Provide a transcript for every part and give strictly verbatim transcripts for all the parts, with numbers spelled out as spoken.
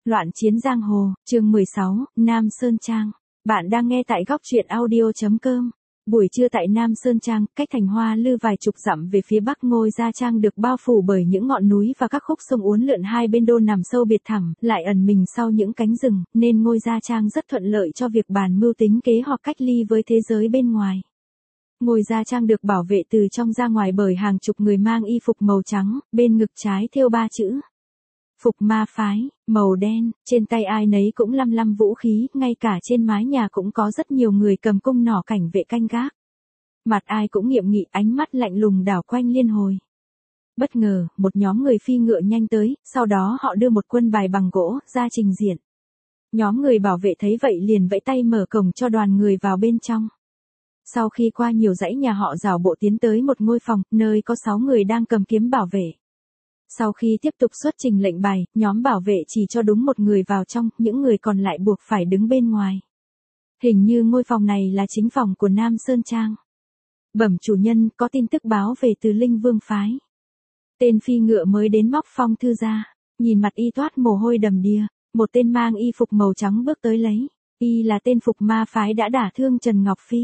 Loạn chiến giang hồ, chương mười sáu, Nam Sơn Trang. Bạn đang nghe tại góc truyện audio.com. Buổi trưa tại Nam Sơn Trang, cách thành Hoa Lư vài chục dặm về phía bắc, Ngôi Gia Trang được bao phủ bởi những ngọn núi và các khúc sông uốn lượn, hai bên đô nằm sâu biệt thẳm, lại ẩn mình sau những cánh rừng, nên Ngôi Gia Trang rất thuận lợi cho việc bàn mưu tính kế hoặc cách ly với thế giới bên ngoài. Ngôi Gia Trang được bảo vệ từ trong ra ngoài bởi hàng chục người mang y phục màu trắng, bên ngực trái thêu ba chữ Phục Ma Phái, màu đen, trên tay ai nấy cũng lăm lăm vũ khí, ngay cả trên mái nhà cũng có rất nhiều người cầm cung nỏ cảnh vệ canh gác. Mặt ai cũng nghiêm nghị, ánh mắt lạnh lùng đảo quanh liên hồi. Bất ngờ, một nhóm người phi ngựa nhanh tới, sau đó họ đưa một quân bài bằng gỗ ra trình diện. Nhóm người bảo vệ thấy vậy liền vẫy tay mở cổng cho đoàn người vào bên trong. Sau khi qua nhiều dãy nhà, họ rảo bộ tiến tới một ngôi phòng, nơi có sáu người đang cầm kiếm bảo vệ. Sau khi tiếp tục xuất trình lệnh bài, nhóm bảo vệ chỉ cho đúng một người vào trong, những người còn lại buộc phải đứng bên ngoài. Hình như ngôi phòng này là chính phòng của Nam Sơn Trang. Bẩm chủ nhân, có tin tức báo về từ Linh Vương Phái. Tên phi ngựa mới đến móc phong thư ra, nhìn mặt y toát mồ hôi đầm đìa, một tên mang y phục màu trắng bước tới lấy. Y là tên Phục Ma Phái đã đả thương Trần Ngọc Phi.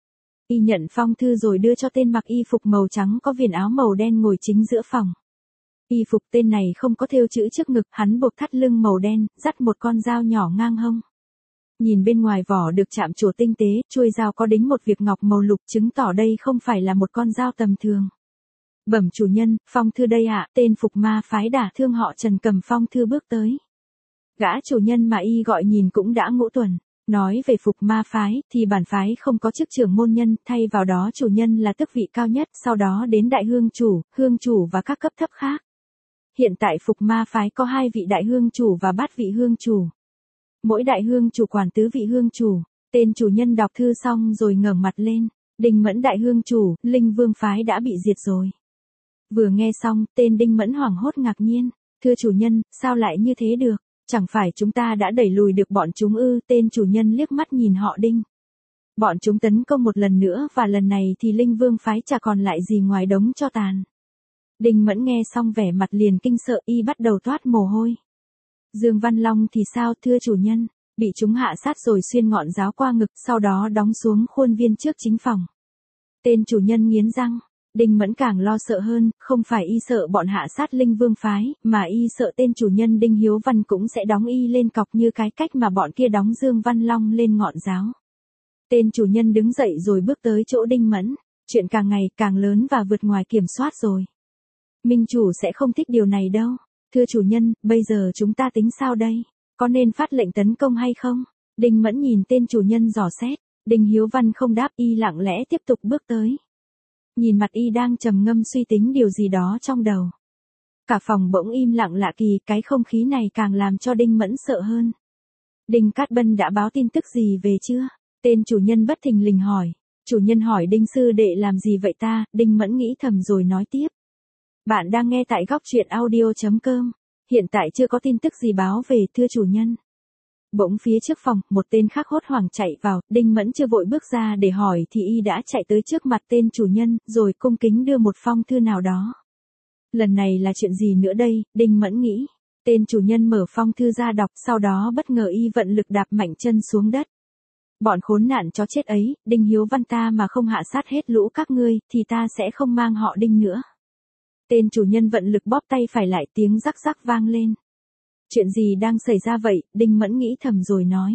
Y nhận phong thư rồi đưa cho tên mặc y phục màu trắng có viền áo màu đen ngồi chính giữa phòng. Y phục tên này không có thêu chữ trước ngực, hắn buộc thắt lưng màu đen, dắt một con dao nhỏ ngang hông. Nhìn bên ngoài vỏ được chạm trổ tinh tế, chuôi dao có đính một viền ngọc màu lục, chứng tỏ đây không phải là một con dao tầm thường. Bẩm chủ nhân, phong thư đây ạ. Tên Phục Ma Phái đả thương họ Trần cầm phong thư bước tới. Gã chủ nhân mà y gọi nhìn cũng đã ngũ tuần. Nói về Phục Ma Phái, thì bản phái không có chức trưởng môn nhân, thay vào đó chủ nhân là tước vị cao nhất, sau đó đến đại hương chủ, hương chủ và các cấp thấp khác. Hiện tại Phục Ma Phái có hai vị đại hương chủ và bát vị hương chủ. Mỗi đại hương chủ quản tứ vị hương chủ. Tên chủ nhân đọc thư xong rồi ngẩng mặt lên. Đinh Mẫn đại hương chủ, Linh Vương Phái đã bị diệt rồi. Vừa nghe xong, tên Đinh Mẫn hoảng hốt ngạc nhiên. Thưa chủ nhân, sao lại như thế được? Chẳng phải chúng ta đã đẩy lùi được bọn chúng ư? Tên chủ nhân liếc mắt nhìn họ Đinh. Bọn chúng tấn công một lần nữa và lần này thì Linh Vương Phái chả còn lại gì ngoài đống tro tàn. Đinh Mẫn nghe xong vẻ mặt liền kinh sợ, y bắt đầu toát mồ hôi. Dương Văn Long thì sao thưa chủ nhân? Bị chúng hạ sát rồi xuyên ngọn giáo qua ngực, sau đó đóng xuống khuôn viên trước chính phòng. Tên chủ nhân nghiến răng. Đinh Mẫn càng lo sợ hơn, không phải y sợ bọn hạ sát Linh Vương Phái, mà y sợ tên chủ nhân Đinh Hiếu Văn cũng sẽ đóng y lên cọc như cái cách mà bọn kia đóng Dương Văn Long lên ngọn giáo. Tên chủ nhân đứng dậy rồi bước tới chỗ Đinh Mẫn. Chuyện càng ngày càng lớn và vượt ngoài kiểm soát rồi. Minh chủ sẽ không thích điều này đâu. Thưa chủ nhân, bây giờ chúng ta tính sao đây? Có nên phát lệnh tấn công hay không? Đinh Mẫn nhìn tên chủ nhân dò xét. Đinh Hiếu Văn không đáp, y lặng lẽ tiếp tục bước tới. Nhìn mặt y đang trầm ngâm suy tính điều gì đó trong đầu. Cả phòng bỗng im lặng lạ kỳ, cái không khí này càng làm cho Đinh Mẫn sợ hơn. Đinh Cát Bân đã báo tin tức gì về chưa? Tên chủ nhân bất thình lình hỏi. Chủ nhân hỏi Đinh sư đệ làm gì vậy ta? Đinh Mẫn nghĩ thầm rồi nói tiếp. Bạn đang nghe tại góc truyện audio.com. Hiện tại chưa có tin tức gì báo về thưa chủ nhân. Bỗng phía trước phòng, một tên khác hốt hoảng chạy vào, Đinh Mẫn chưa vội bước ra để hỏi thì y đã chạy tới trước mặt tên chủ nhân, rồi cung kính đưa một phong thư nào đó. Lần này là chuyện gì nữa đây, Đinh Mẫn nghĩ. Tên chủ nhân mở phong thư ra đọc, sau đó bất ngờ y vận lực đạp mạnh chân xuống đất. Bọn khốn nạn chó chết ấy, Đinh Hiếu Văn ta mà không hạ sát hết lũ các ngươi, thì ta sẽ không mang họ Đinh nữa. Tên chủ nhân vận lực bóp tay phải lại, tiếng rắc rắc vang lên. Chuyện gì đang xảy ra vậy? Đinh Mẫn nghĩ thầm rồi nói.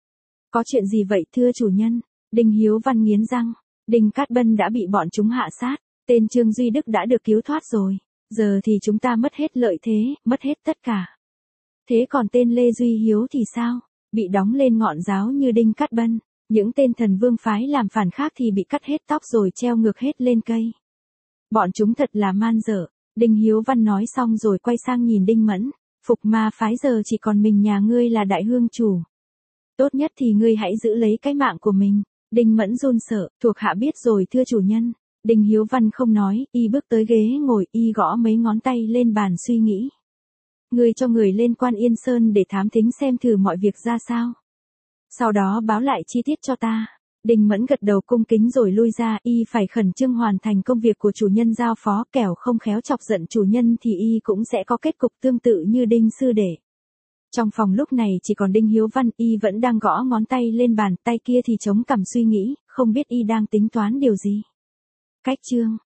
Có chuyện gì vậy thưa chủ nhân? Đinh Hiếu Văn nghiến răng. Đinh Cát Bân đã bị bọn chúng hạ sát. Tên Trương Duy Đức đã được cứu thoát rồi. Giờ thì chúng ta mất hết lợi thế, mất hết tất cả. Thế còn tên Lê Duy Hiếu thì sao? Bị đóng lên ngọn giáo như Đinh Cát Bân. Những tên thần vương phái làm phản khác thì bị cắt hết tóc rồi treo ngược hết lên cây. Bọn chúng thật là man dợ. Đinh Hiếu Văn nói xong rồi quay sang nhìn Đinh Mẫn. Phục Ma Phái giờ chỉ còn mình nhà ngươi là đại hương chủ. Tốt nhất thì ngươi hãy giữ lấy cái mạng của mình. Đinh Mẫn run sợ, thuộc hạ biết rồi thưa chủ nhân. Đinh Hiếu Văn không nói, y bước tới ghế ngồi, y gõ mấy ngón tay lên bàn suy nghĩ. Ngươi cho người lên Quan Yên Sơn để thám thính xem thử mọi việc ra sao. Sau đó báo lại chi tiết cho ta. Đinh Mẫn gật đầu cung kính rồi lui ra, y phải khẩn trương hoàn thành công việc của chủ nhân giao phó, kẻo không khéo chọc giận chủ nhân thì y cũng sẽ có kết cục tương tự như Đinh sư đệ. Trong phòng lúc này chỉ còn Đinh Hiếu Văn, y vẫn đang gõ ngón tay lên bàn, tay kia thì chống cằm suy nghĩ, không biết y đang tính toán điều gì. Cách chương